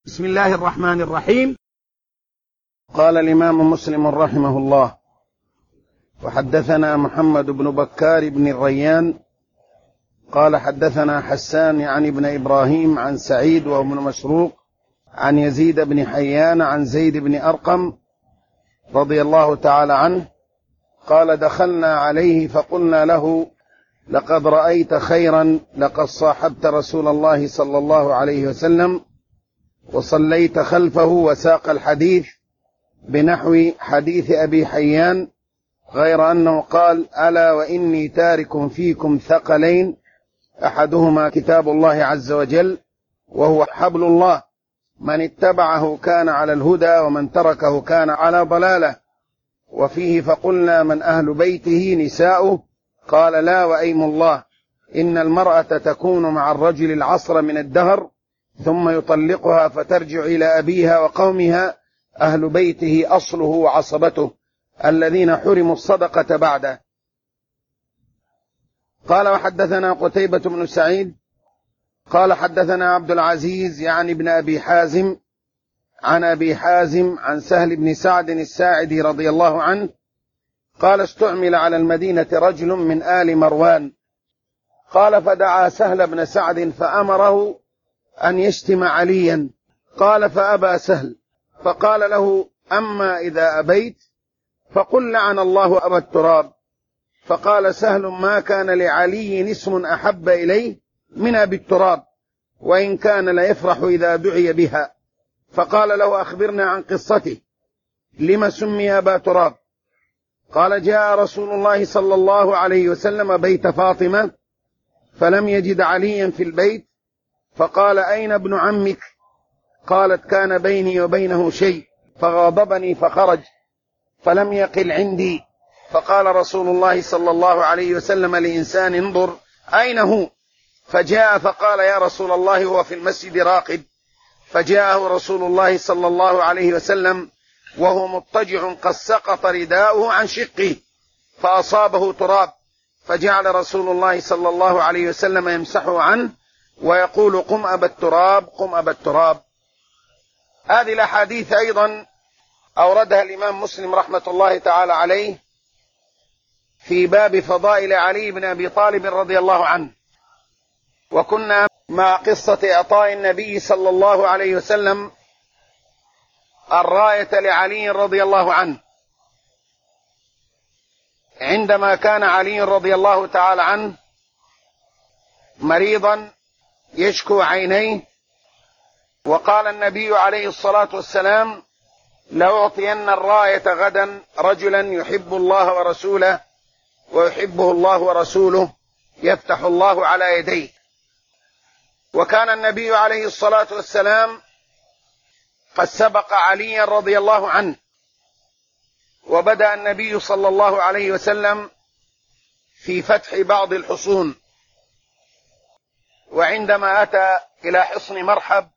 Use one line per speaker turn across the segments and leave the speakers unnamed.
بسم الله الرحمن الرحيم. قال الإمام مسلم رحمه الله: وحدثنا محمد بن بكار بن الريان قال حدثنا حسان عن ابن إبراهيم عن سعيد وابن مسروق عن يزيد بن حيان عن زيد بن أرقم رضي الله تعالى عنه قال: دخلنا عليه فقلنا له: لقد رأيت خيرا، لقد صاحبت رسول الله صلى الله عليه وسلم وصليت خلفه، وساق الحديث بنحو حديث أبي حيان، غير أنه قال: ألا وإني تارك فيكم ثقلين، أحدهما كتاب الله عز وجل وهو حبل الله، من اتبعه كان على الهدى ومن تركه كان على ضلالة. وفيه فقلنا: من أهل بيته نساؤه؟ قال: لا وأيم الله، إن المرأة تكون مع الرجل العصر من الدهر ثم يطلقها فترجع إلى أبيها وقومها، أهل بيته أصله وعصبته الذين حرموا الصدقة بعده. قال: وحدثنا قتيبة بن سعيد قال حدثنا عبد العزيز يعني ابن أبي حازم عن أبي حازم عن سهل بن سعد الساعدي رضي الله عنه قال: استعمل على المدينة رجل من آل مروان، قال: فدعا سهل بن سعد فأمره أن يشتم عليا، قال: فأبى سهل، فقال له: أما إذا أبيت فقل: لعن الله أبا التراب. فقال سهل: ما كان لعلي اسم أحب إليه من أبي التراب، وإن كان ليفرح إذا دعي بها. فقال له: أخبرنا عن قصته، لما سمي أبا تراب؟ قال: جاء رسول الله صلى الله عليه وسلم بيت فاطمة فلم يجد عليا في البيت، فقال: أين ابن عمك؟ قالت: كان بيني وبينه شيء فغاضبني فخرج فلم يقل عندي. فقال رسول الله صلى الله عليه وسلم لإنسان: انظر أين هو؟ فجاء فقال: يا رسول الله هو في المسجد راقد. فجاءه رسول الله صلى الله عليه وسلم وهو مضطجع قد سقط رداؤه عن شقه فأصابه تراب، فجعل رسول الله صلى الله عليه وسلم يمسحه عنه ويقول: قم أبا التراب، قم أبا التراب. هذه الأحاديث أيضا أوردها الإمام مسلم رحمة الله تعالى عليه في باب فضائل علي بن أبي طالب رضي الله عنه. وكنا مع قصة إعطاء النبي صلى الله عليه وسلم الراية لعلي رضي الله عنه، عندما كان علي رضي الله تعالى عنه مريضا يشكو عينيه، وقال النبي عليه الصلاة والسلام: لأعطين الراية غدا رجلا يحب الله ورسوله ويحبه الله ورسوله، يفتح الله على يديه. وكان النبي عليه الصلاة والسلام قد سبق عليا رضي الله عنه، وبدأ النبي صلى الله عليه وسلم في فتح بعض الحصون، وعندما أتى إلى حصن مرحب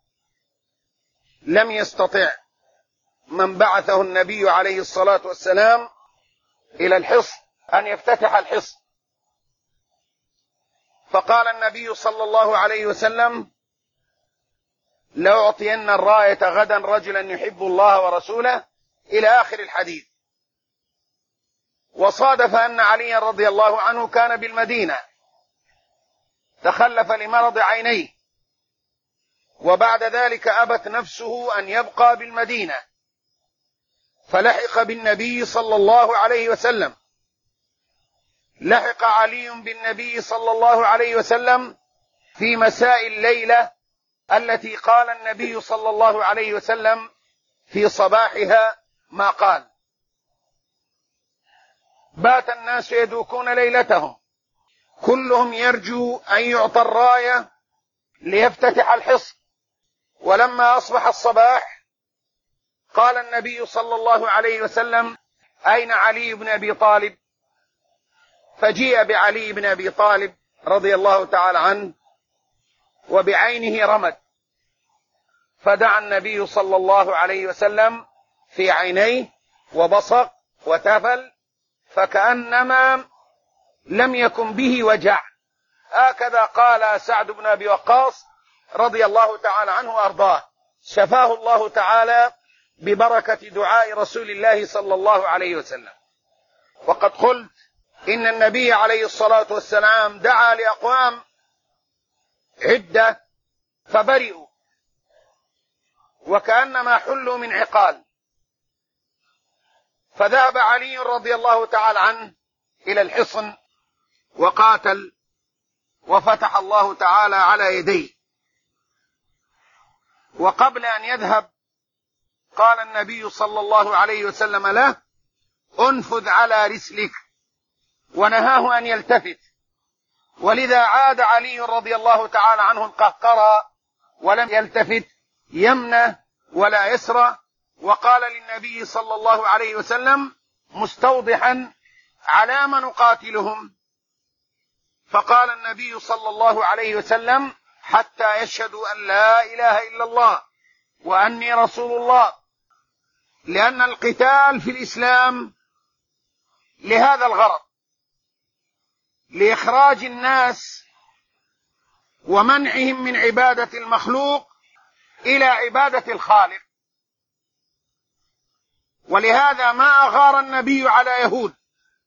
لم يستطع من بعثه النبي عليه الصلاة والسلام إلى الحصن أن يفتتح الحصن، فقال النبي صلى الله عليه وسلم: لأعطين الراية غدا رجلا يحب الله ورسوله، إلى آخر الحديث. وصادف أن علي رضي الله عنه كان بالمدينة، تخلف لمرض عينيه، وبعد ذلك أبت نفسه أن يبقى بالمدينة، فلحق بالنبي صلى الله عليه وسلم. لحق علي بالنبي صلى الله عليه وسلم في مساء الليلة التي قال النبي صلى الله عليه وسلم في صباحها ما قال: بات الناس يدوكون ليلتهم، كلهم يرجو أن يعطى الراية ليفتتح الحصن. ولما أصبح الصباح قال النبي صلى الله عليه وسلم: أين علي بن أبي طالب؟ فجيء بعلي بن أبي طالب رضي الله تعالى عنه وبعينه رمد، فدعا النبي صلى الله عليه وسلم في عينيه وبصق وتفل فكأنما لم يكن به وجع. هكذا قال سعد بن أبي وقاص رضي الله تعالى عنه وأرضاه: شفاه الله تعالى ببركة دعاء رسول الله صلى الله عليه وسلم. وقد قلت إن النبي عليه الصلاة والسلام دعا لأقوام عدة فبرئوا وكأنما حلوا من عقال، فذهب علي رضي الله تعالى عنه إلى الحصن وقاتل وفتح الله تعالى على يديه. وقبل أن يذهب قال النبي صلى الله عليه وسلم له: انفذ على رسلك، ونهاه أن يلتفت. ولذا عاد علي رضي الله تعالى عنه القهقرى ولم يلتفت يمنى ولا يسرى، وقال للنبي صلى الله عليه وسلم مستوضحا: على من نقاتلهم؟ فقال النبي صلى الله عليه وسلم: حتى يشهدوا أن لا إله إلا الله وأني رسول الله. لأن القتال في الإسلام لهذا الغرض، لإخراج الناس ومنعهم من عبادة المخلوق إلى عبادة الخالق. ولهذا ما أغار النبي على يهود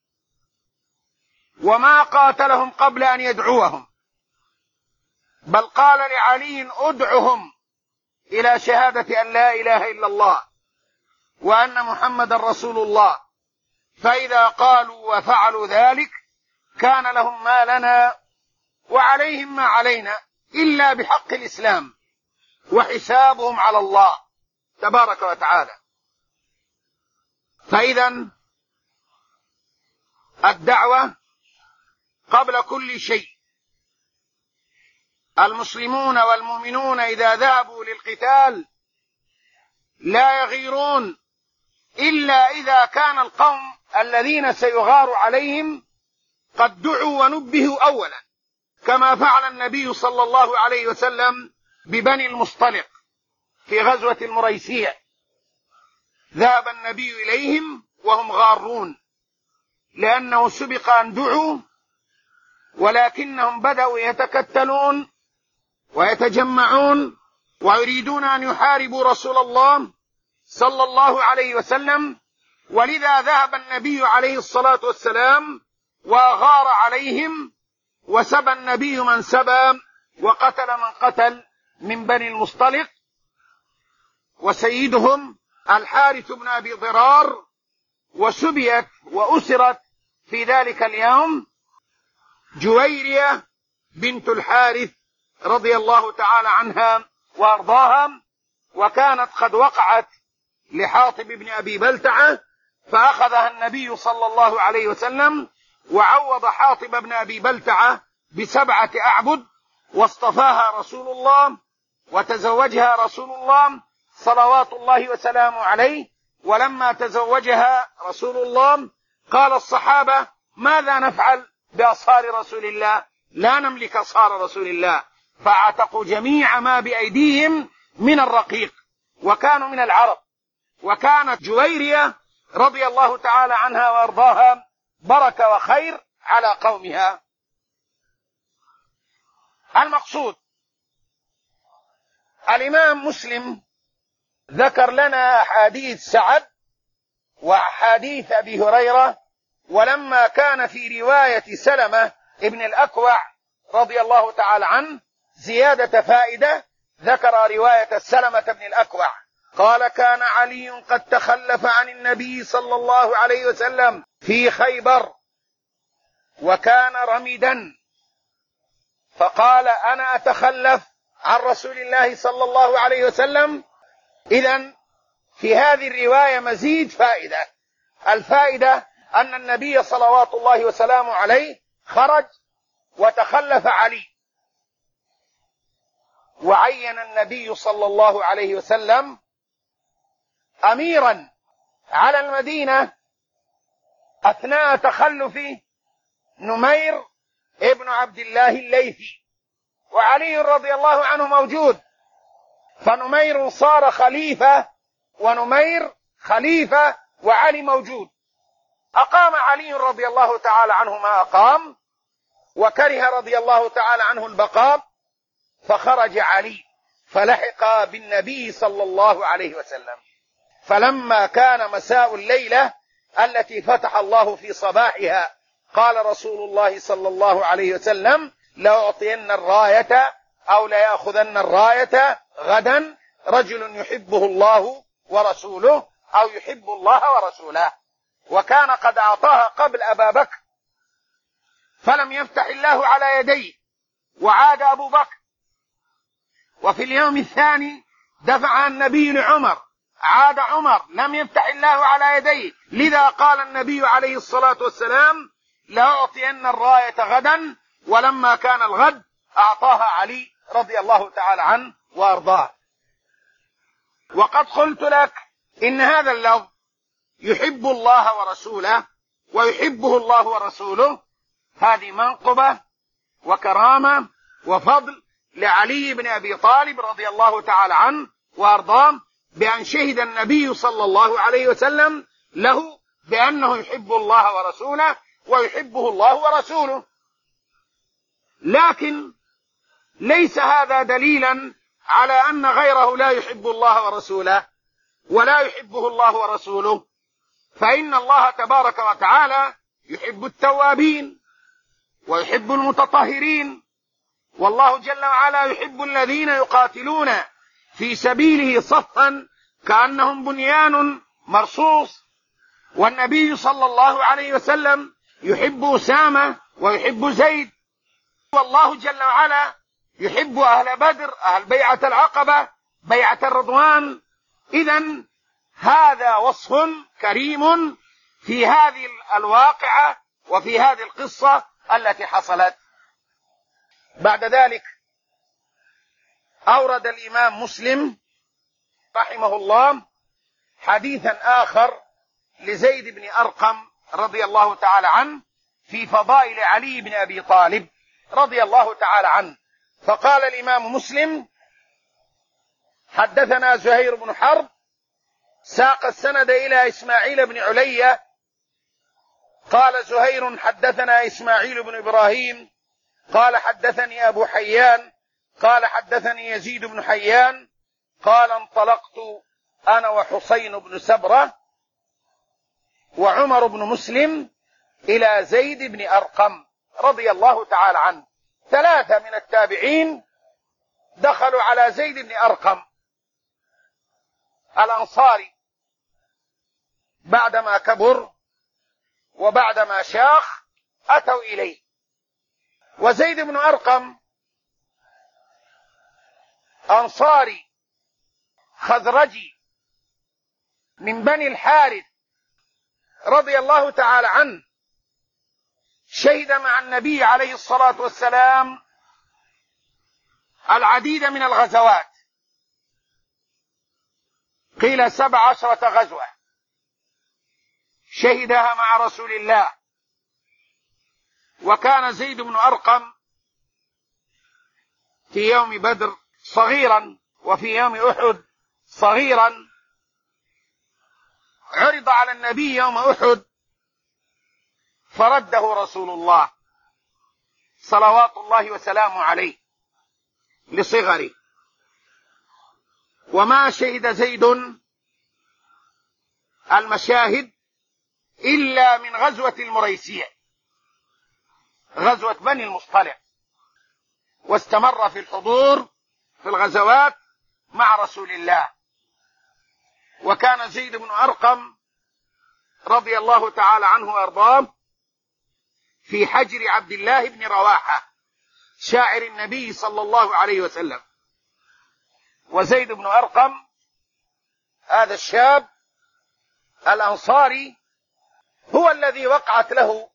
وما قاتلهم قبل أن يدعوهم، بل قال لعلي: ادعهم إلى شهادة أن لا إله إلا الله وأن محمد رسول الله، فإذا قالوا وفعلوا ذلك كان لهم ما لنا وعليهم ما علينا إلا بحق الإسلام، وحسابهم على الله تبارك وتعالى. فإذا الدعوة قبل كل شيء. المسلمون والمؤمنون إذا ذهبوا للقتال لا يغيرون إلا إذا كان القوم الذين سيغار عليهم قد دعوا ونبهوا أولا، كما فعل النبي صلى الله عليه وسلم ببني المصطلق في غزوة المريسيع. ذهب النبي إليهم وهم غارون، لأنه سبق أن دعوا، ولكنهم بدأوا يتكتلون ويتجمعون ويريدون أن يحاربوا رسول الله صلى الله عليه وسلم. ولذا ذهب النبي عليه الصلاة والسلام وغار عليهم، وسبى النبي من سبى وقتل من قتل من بني المصطلق، وسيدهم الحارث بن أبي ضرار، وسبيت وأسرت في ذلك اليوم جويرية بنت الحارث رضي الله تعالى عنها وأرضاها، وكانت قد وقعت لحاطب بن أبي بلتعة، فأخذها النبي صلى الله عليه وسلم وعوض حاطب بن أبي بلتعة ب7 أعبد، واصطفاها رسول الله وتزوجها رسول الله صلوات الله وسلامه عليه. ولما تزوجها رسول الله قال الصحابة: ماذا نفعل بأصهار رسول الله؟ لا نملك أصهار رسول الله. فاعتقوا جميع ما بأيديهم من الرقيق، وكانوا من العرب. وكانت جويرية رضي الله تعالى عنها وأرضاها بركة وخير على قومها. المقصود، الإمام مسلم ذكر لنا أحاديث سعد وأحاديث أبي هريرة، ولما كان في رواية سلمة ابن الأكوع رضي الله تعالى عنه زيادة فائدة، ذكر رواية سلمة بن الأكوع قال: كان علي قد تخلف عن النبي صلى الله عليه وسلم في خيبر وكان رمدا، فقال: أنا أتخلف عن رسول الله صلى الله عليه وسلم. إذن في هذه الرواية مزيد فائدة. الفائدة أن النبي صلوات الله وسلامه عليه خرج وتخلف علي، وعين النبي صلى الله عليه وسلم أميرا على المدينة أثناء تخلف نمير ابن عبد الله الليثي، وعلي رضي الله عنه موجود، فنمير صار خليفة ونمير خليفة وعلي موجود. أقام علي رضي الله تعالى عنه ما أقام، وكره رضي الله تعالى عنه البقاء، فخرج علي فلحق بالنبي صلى الله عليه وسلم. فلما كان مساء الليلة التي فتح الله في صباحها قال رسول الله صلى الله عليه وسلم: لأعطين الراية أو ليأخذن الراية غدا رجل يحبه الله ورسوله أو يحب الله ورسوله. وكان قد أعطاها قبل أبا بكر فلم يفتح الله على يديه وعاد أبو بكر، وفي اليوم الثاني دفع النبي لعمر، عاد عمر لم يفتح الله على يديه، لذا قال النبي عليه الصلاة والسلام: لأعطين الراية غدا. ولما كان الغد أعطاها علي رضي الله تعالى عنه وأرضاه. وقد قلت لك إن هذا اللفظ يحب الله ورسوله ويحبه الله ورسوله، هذه منقبة وكرامة وفضل لعلي بن أبي طالب رضي الله تعالى عنه وأرضاه، بأن شهد النبي صلى الله عليه وسلم له بأنه يحب الله ورسوله ويحبه الله ورسوله. لكن ليس هذا دليلا على أن غيره لا يحب الله ورسوله ولا يحبه الله ورسوله، فإن الله تبارك وتعالى يحب التوابين ويحب المتطهرين، والله جل وعلا يحب الذين يقاتلون في سبيله صفا كأنهم بنيان مرصوص. والنبي صلى الله عليه وسلم يحب أسامة ويحب زيد، والله جل وعلا يحب أهل بدر، أهل بيعة العقبة، بيعة الرضوان. إذن هذا وصف كريم في هذه الواقعة وفي هذه القصة التي حصلت. بعد ذلك أورد الإمام مسلم رحمه الله حديثا آخر لزيد بن أرقم رضي الله تعالى عنه في فضائل علي بن أبي طالب رضي الله تعالى عنه. فقال الإمام مسلم: حدثنا زهير بن حرب، ساق السند إلى إسماعيل بن علية، قال زهير: حدثنا إسماعيل بن إبراهيم قال حدثني أبو حيان قال حدثني يزيد بن حيان قال: انطلقت أنا وحسين بن سبرة وعمر بن مسلم إلى زيد بن أرقم رضي الله تعالى عنه. ثلاثة من التابعين دخلوا على زيد بن أرقم الأنصاري بعدما كبر وبعدما شاخ أتوا إليه. وزيد بن أرقم أنصاري خزرجي من بني الحارث رضي الله تعالى عنه، شهد مع النبي عليه الصلاة والسلام العديد من الغزوات، قيل 17 غزوة شهدها مع رسول الله. وكان زيد بن أرقم في يوم بدر صغيرا وفي يوم أحد صغيرا، عرض على النبي يوم أحد فرده رسول الله صلوات الله وسلامه عليه لصغره. وما شهد زيد المشاهد إلا من غزوة المريسيع، غزوة بني المصطلق، واستمر في الحضور في الغزوات مع رسول الله. وكان زيد بن أرقم رضي الله تعالى عنه وأرضاه في حجر عبد الله بن رواحة شاعر النبي صلى الله عليه وسلم. وزيد بن أرقم هذا الشاب الأنصاري هو الذي وقعت له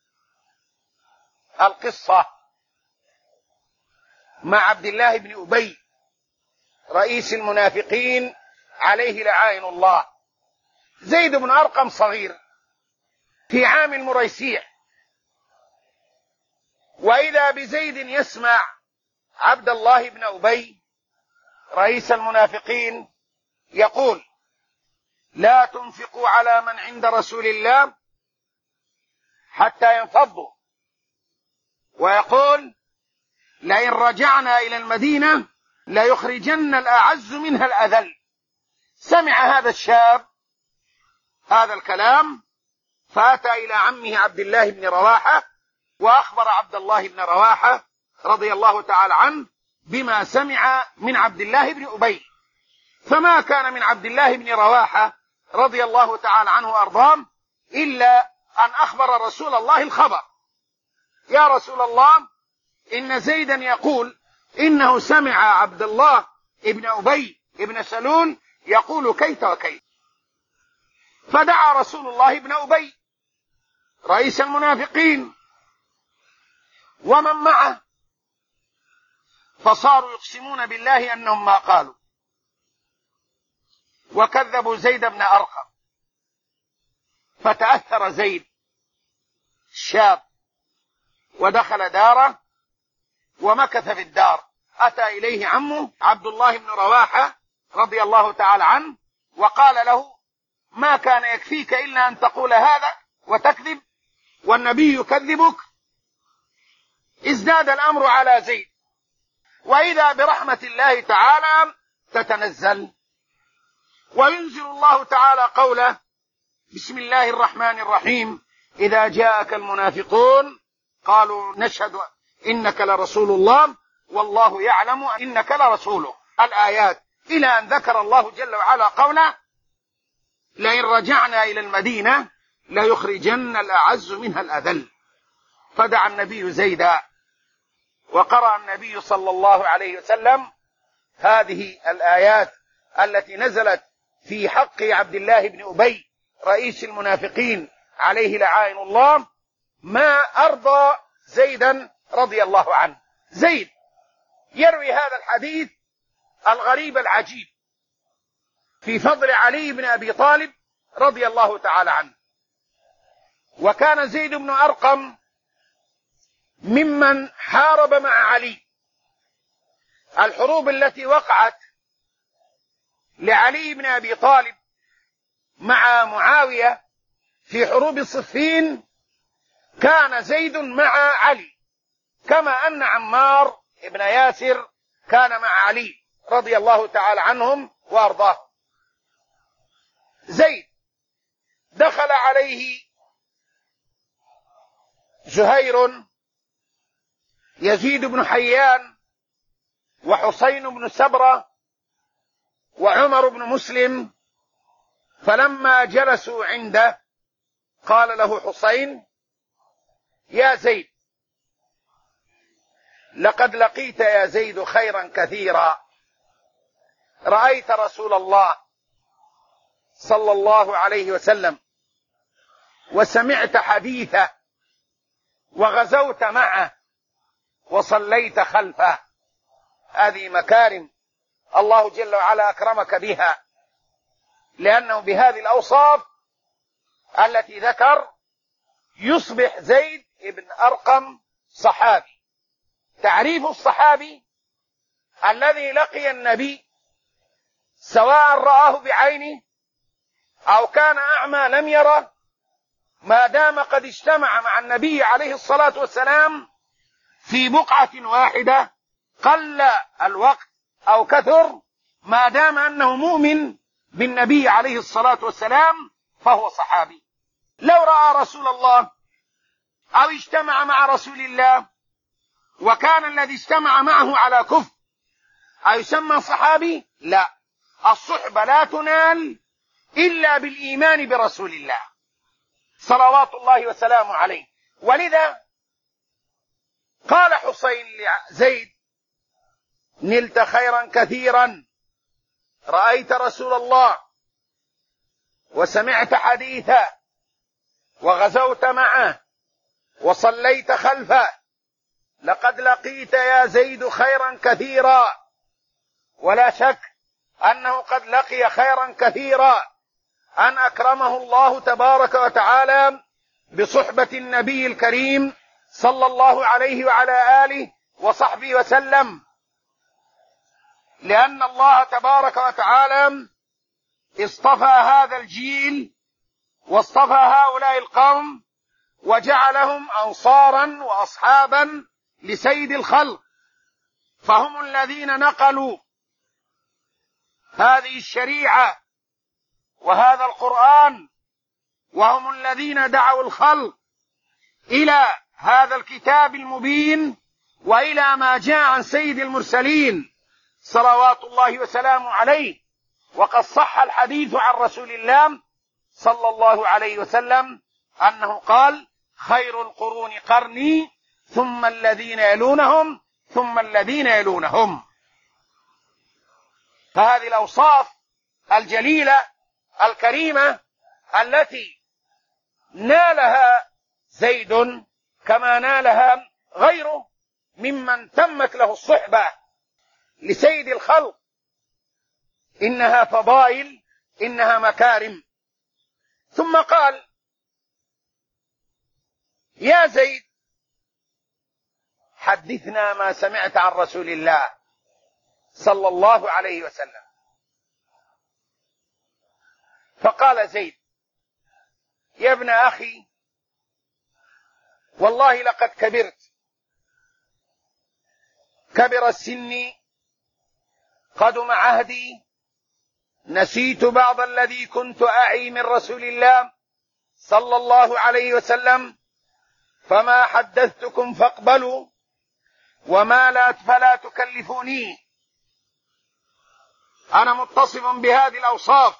القصة مع عبد الله بن أبي رئيس المنافقين عليه لعائن الله. زيد بن أرقم صغير في عام المريسيع، وإذا بزيد يسمع عبد الله بن أبي رئيس المنافقين يقول: لا تنفقوا على من عند رسول الله حتى ينفضوا، ويقول: لئن رجعنا إلى المدينة ليخرجن الأعز منها الأذل. سمع هذا الشاب هذا الكلام فأتى إلى عمه عبد الله بن رواحة وأخبر عبد الله بن رواحة رضي الله تعالى عنه بما سمع من عبد الله بن أبي. فما كان من عبد الله بن رواحة رضي الله تعالى عنه وأرضاه إلا أن أخبر رسول الله الخبر: يا رسول الله، إن زيدا يقول إنه سمع عبد الله بن أبي بن سلول يقول كيت وكيت. فدعا رسول الله بن أبي رئيس المنافقين ومن معه، فصاروا يقسمون بالله أنهم ما قالوا، وكذبوا زيد بن أرقم. فتأثر زيد الشاب ودخل داره ومكث في الدار. أتى إليه عمه عبد الله بن رواحة رضي الله تعالى عنه وقال له: ما كان يكفيك إلا أن تقول هذا وتكذب والنبي يكذبك؟ ازداد الأمر على زيد، وإذا برحمة الله تعالى تتنزل وينزل الله تعالى قوله: بسم الله الرحمن الرحيم، إذا جاءك المنافقون قالوا نشهد إنك لرسول الله والله يعلم إنك لرسوله. الآيات إلى أن ذكر الله جل وعلا قوله: لئن رجعنا إلى المدينة ليخرجن الأعز منها الأذل. فدعا النبي زيدا، وقرأ النبي صلى الله عليه وسلم هذه الآيات التي نزلت في حق عبد الله بن أبي رئيس المنافقين عليه لعائن الله: ما أرضى زيدا رضي الله عنه. زيد يروي هذا الحديث الغريب العجيب في فضل علي بن أبي طالب رضي الله تعالى عنه. وكان زيد بن أرقم ممن حارب مع علي. الحروب التي وقعت لعلي بن أبي طالب مع معاوية في حروب صفين كان زيد مع علي، كما أن عمار بن ياسر كان مع علي رضي الله تعالى عنهم وأرضاه. زيد دخل عليه زهير، يزيد بن حيان، وحسين بن سبرة، وعمر بن مسلم. فلما جلسوا عنده قال له حسين: يا زيد، لقد لقيت يا زيد خيرا كثيرا، رأيت رسول الله صلى الله عليه وسلم وسمعت حديثه وغزوت معه وصليت خلفه. هذه مكارم الله جل وعلا أكرمك بها، لأنه بهذه الأوصاف التي ذكر يصبح زيد بن أرقم صحابي. تعريف الصحابي: الذي لقي النبي سواء رآه بعينه أو كان أعمى لم يره، ما دام قد اجتمع مع النبي عليه الصلاة والسلام في بقعة واحدة، قل الوقت أو كثر، ما دام أنه مؤمن بالنبي عليه الصلاة والسلام فهو صحابي. لو رأى رسول الله أو اجتمع مع رسول الله وكان الذي اجتمع معه على كفر أيسمى صحابي؟ لا، الصحبة لا تنال إلا بالإيمان برسول الله صلوات الله وسلامه عليه. ولذا قال حسين لزيد: نلت خيرا كثيرا، رأيت رسول الله وسمعت حديثه وغزوت معه وصليت خلفه، لقد لقيت يا زيد خيرا كثيرا. ولا شك أنه قد لقي خيرا كثيرا، أن أكرمه الله تبارك وتعالى بصحبة النبي الكريم صلى الله عليه وعلى آله وصحبه وسلم، لأن الله تبارك وتعالى اصطفى هذا الجيل واصطفى هؤلاء القوم وجعلهم أنصارا وأصحابا لسيد الخلق. فهم الذين نقلوا هذه الشريعة وهذا القرآن، وهم الذين دعوا الخلق إلى هذا الكتاب المبين وإلى ما جاء عن سيد المرسلين صلوات الله وسلامه عليه. وقد صح الحديث عن رسول الله صلى الله عليه وسلم أنه قال: خير القرون قرني ثم الذين يلونهم ثم الذين يلونهم. فهذه الأوصاف الجليلة الكريمة التي نالها زيد كما نالها غيره ممن تمت له الصحبة لسيد الخلق، إنها فضائل، إنها مكارم. ثم قال: يا زيد حدثنا ما سمعت عن رسول الله صلى الله عليه وسلم. فقال زيد: يا ابن أخي، والله لقد كبرت، كبر السن، قدم عهدي، نسيت بعض الذي كنت أعي من رسول الله صلى الله عليه وسلم، فما حدثتكم فاقبلوا، وما لا فلا تكلفوني. أنا متصف بهذه الأوصاف،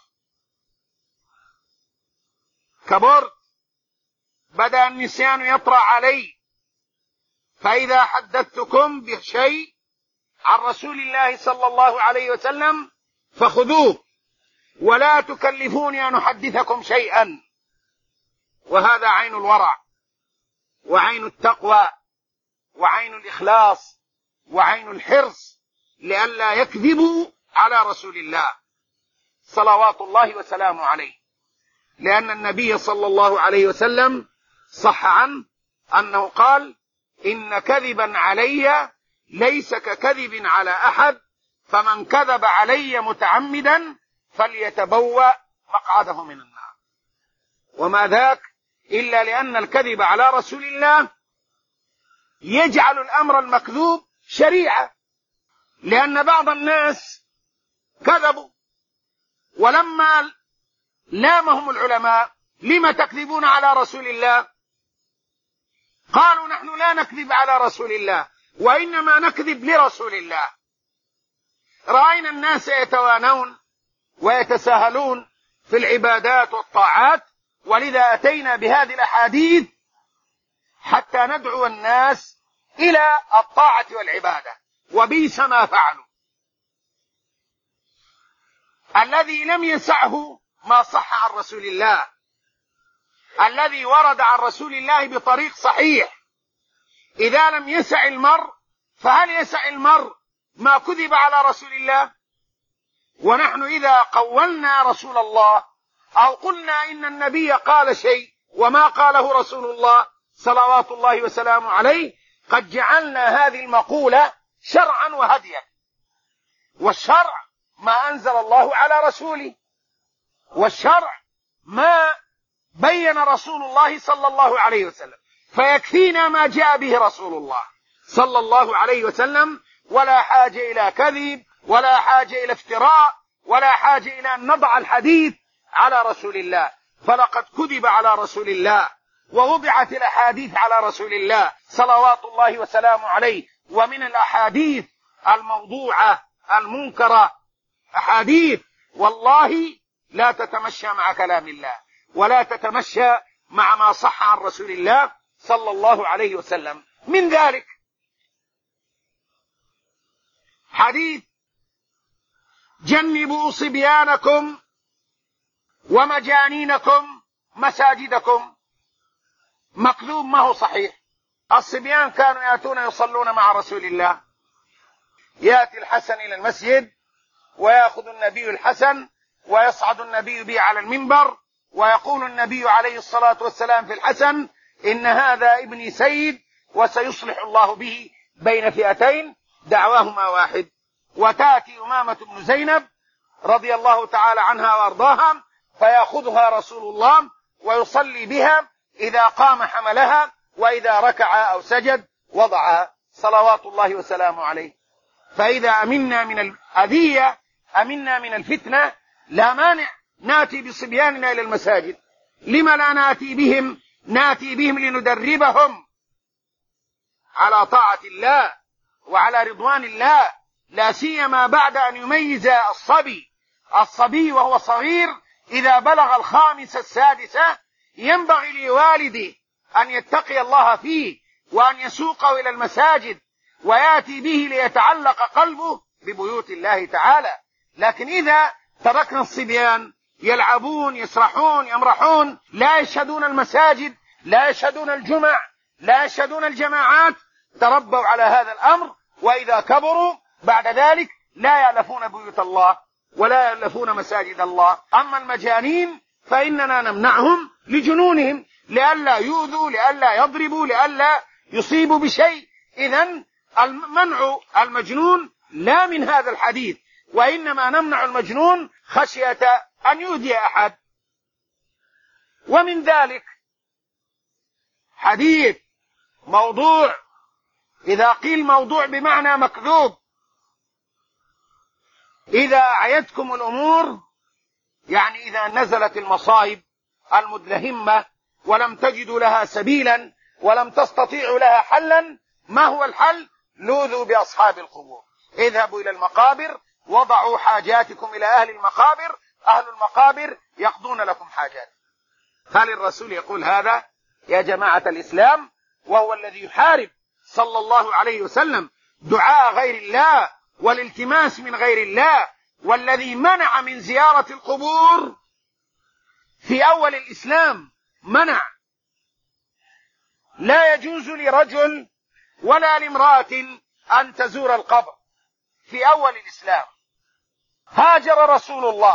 كبرت، بدأ النسيان يطرأ علي، فإذا حدثتكم بشيء عن رسول الله صلى الله عليه وسلم فخذوه، ولا تكلفوني أن أحدثكم شيئا. وهذا عين الورع وعين التقوى وعين الإخلاص وعين الحرص لئلا يكذبوا على رسول الله صلوات الله وسلامه عليه. لأن النبي صلى الله عليه وسلم صح عنه أنه قال: إن كذبا علي ليس ككذب على أحد، فمن كذب علي متعمدا فليتبوأ مقعده من النار. وما ذاك إلا لأن الكذب على رسول الله يجعل الأمر المكذوب شريعة، لأن بعض الناس كذبوا، ولما لامهم العلماء: لم تكذبون على رسول الله؟ قالوا: نحن لا نكذب على رسول الله، وإنما نكذب لرسول الله. رأينا الناس يتوانون ويتساهلون في العبادات والطاعات، ولذا أتينا بهذه الأحاديث حتى ندعو الناس إلى الطاعة والعبادة، وبئس ما فعلوا. الذي لم يسعه ما صح عن رسول الله، الذي ورد عن رسول الله بطريق صحيح، إذا لم يسع المرء فهل يسع المرء ما كذب على رسول الله؟ ونحن إذا قولنا رسول الله أو قلنا إن النبي قال شيء وما قاله رسول الله صلوات الله وسلامه عليه، قد جعلنا هذه المقولة شرعا وهديا. والشرع ما أنزل الله على رسوله، والشرع ما بين رسول الله صلى الله عليه وسلم، فيكفينا ما جاء به رسول الله صلى الله عليه وسلم، ولا حاجة إلى كذب، ولا حاجة إلى افتراء، ولا حاجة إلى أن نضع الحديث على رسول الله. فلقد كذب على رسول الله، ووضعت الأحاديث على رسول الله صلوات الله وسلامه عليه. ومن الأحاديث الموضوعة المنكرة أحاديث والله لا تتمشى مع كلام الله، ولا تتمشى مع ما صح عن رسول الله صلى الله عليه وسلم. من ذلك حديث: جنبوا صبيانكم ومجانينكم مساجدكم. مكذوب، ما هو صحيح. الصبيان كانوا يأتون يصلون مع رسول الله، يأتي الحسن إلى المسجد ويأخذ النبي الحسن ويصعد النبي به على المنبر، ويقول النبي عليه الصلاة والسلام في الحسن: إن هذا ابني سيد وسيصلح الله به بين فئتين دعواهما واحد. وتأتي أمامة بن زينب رضي الله تعالى عنها وأرضاها فيأخذها رسول الله ويصلي بها، إذا قام حملها، وإذا ركع أو سجد وضعها صلوات الله وسلامه عليه. فإذا أمنا من الأذية أمنا من الفتنة لا مانع ناتي بصبياننا إلى المساجد. لما لا ناتي بهم؟ ناتي بهم لندربهم على طاعة الله وعلى رضوان الله، لا سيما بعد أن يميز الصبي وهو صغير إذا بلغ الخامسة السادسة ينبغي لوالده أن يتقي الله فيه وأن يسوقه إلى المساجد ويأتي به ليتعلق قلبه ببيوت الله تعالى. لكن إذا تركنا الصبيان يلعبون يسرحون يمرحون لا يشهدون المساجد لا يشهدون الجمع لا يشهدون الجماعات، تربوا على هذا الأمر، وإذا كبروا بعد ذلك لا يألفون بيوت الله ولا يألفون مساجد الله. أما المجانين فإننا نمنعهم لجنونهم، لئلا يؤذوا لئلا يضربوا لئلا يصيبوا بشيء. إذن منع المجنون لا من هذا الحديث، وإنما نمنع المجنون خشية أن يؤذي أحد. ومن ذلك حديث موضوع، إذا قيل موضوع بمعنى مكذوب، إذا أعيتكم الأمور يعني إذا نزلت المصائب المدلهمة ولم تجدوا لها سبيلا ولم تستطيعوا لها حلا، ما هو الحل؟ لوذوا بأصحاب القبور، اذهبوا إلى المقابر وضعوا حاجاتكم إلى أهل المقابر، أهل المقابر يقضون لكم حاجات. هل الرسول يقول هذا يا جماعة الإسلام؟ وهو الذي يحارب صلى الله عليه وسلم دعاء غير الله والالتماس من غير الله، والذي منع من زيارة القبور في أول الإسلام، منع. لا يجوز لرجل ولا لامرأة أن تزور القبر في أول الإسلام. هاجر رسول الله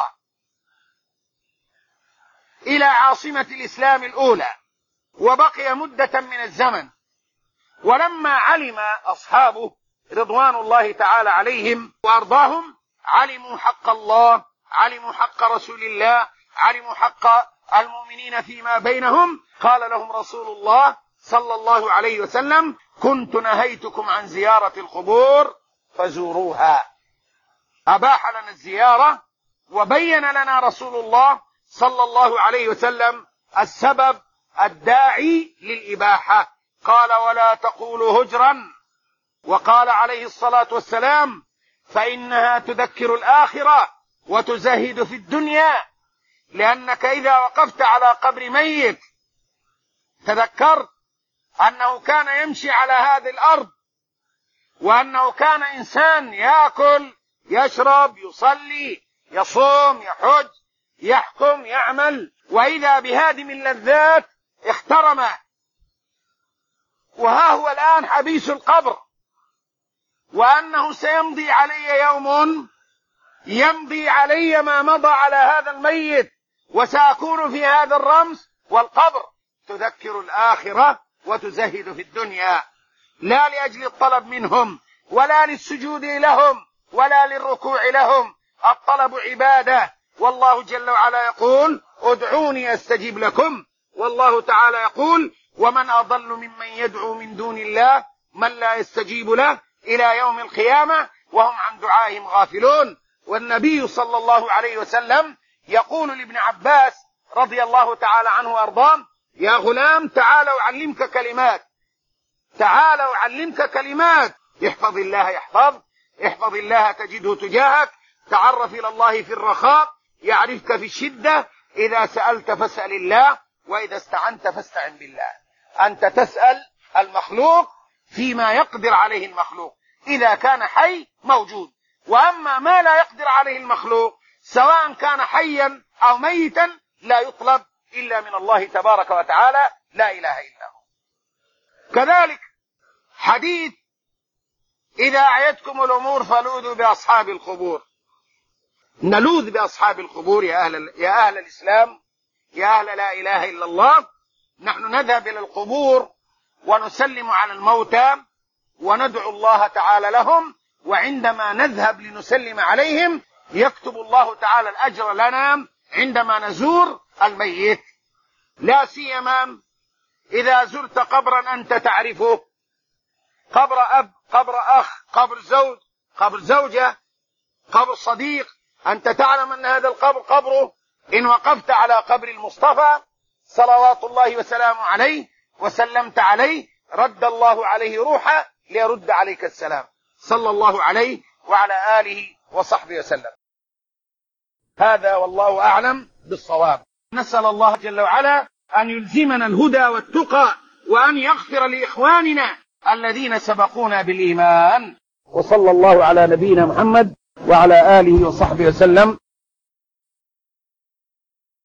إلى عاصمة الإسلام الأولى وبقي مدة من الزمن، ولما علم أصحابه رضوان الله تعالى عليهم وأرضاهم علموا حق الله، علموا حق رسول الله، علموا حق المؤمنين فيما بينهم، قال لهم رسول الله صلى الله عليه وسلم: كنت نهيتكم عن زيارة القبور فزوروها. أباح لنا الزيارة، وبين لنا رسول الله صلى الله عليه وسلم السبب الداعي للإباحة، قال: ولا تقولوا هجرا، وقال عليه الصلاة والسلام: فإنها تذكر الآخرة وتزهد في الدنيا، لأنك إذا وقفت على قبر ميت تذكرت أنه كان يمشي على هذه الأرض، وأنه كان إنسان يأكل يشرب يصلي يصوم يحج يحكم يعمل، وإذا بهادم اللذات احترمه، وها هو الآن حبيس القبر، وأنه سيمضي علي يوم يمضي علي ما مضى على هذا الميت، وسأكون في هذا الرمز، والقبر تذكر الآخرة وتزهد في الدنيا، لا لأجل الطلب منهم ولا للسجود لهم ولا للركوع لهم، الطلب عبادة، والله جل وعلا يقول: ادعوني أستجب لكم، والله تعالى يقول: ومن أضل ممن يدعو من دون الله من لا يستجيب له إلى يوم القيامة وهم عن دعائهم غافلون. والنبي صلى الله عليه وسلم يقول لابن عباس رضي الله تعالى عنه وأرضاه: يا غلام تعالوا أعلمك كلمات، تعالوا أعلمك كلمات، احفظ الله يحفظ، احفظ الله تجده تجاهك، تعرف إلى الله في الرخاء يعرفك في الشدة، إذا سألت فاسأل الله، وإذا استعنت فاستعن بالله. أنت تسأل المخلوق فيما يقدر عليه المخلوق إذا كان حي موجود، وأما ما لا يقدر عليه المخلوق سواء كان حيا أو ميتا لا يطلب إلا من الله تبارك وتعالى، لا إله إلا هو. كذلك حديث: إذا أعيتكم الأمور فلوذوا بأصحاب القبور. نلوذ بأصحاب القبور يا أهل الإسلام، يا أهل لا إله إلا الله. نحن نذهب إلى القبور ونسلم على الموتى وندعو الله تعالى لهم، وعندما نذهب لنسلم عليهم يكتب الله تعالى الأجر لنا عندما نزور الميت، لا سيما إذا زرت قبرا أنت تعرفه، قبر أب، قبر أخ، قبر زوج، قبر زوجة، قبر صديق، أنت تعلم أن هذا القبر قبره، إن وقفت على قبر المصطفى صلوات الله وسلامه عليه وسلمت عليه رد الله عليه روحه ليرد عليك السلام، صلى الله عليه وعلى آله وصحبه وسلم. هذا والله أعلم بالصواب. نسأل الله جل وعلا أن يلزمنا الهدى والتقى، وأن يغفر لإخواننا الذين سبقونا بالإيمان. وصلى الله على نبينا محمد وعلى آله وصحبه وسلم.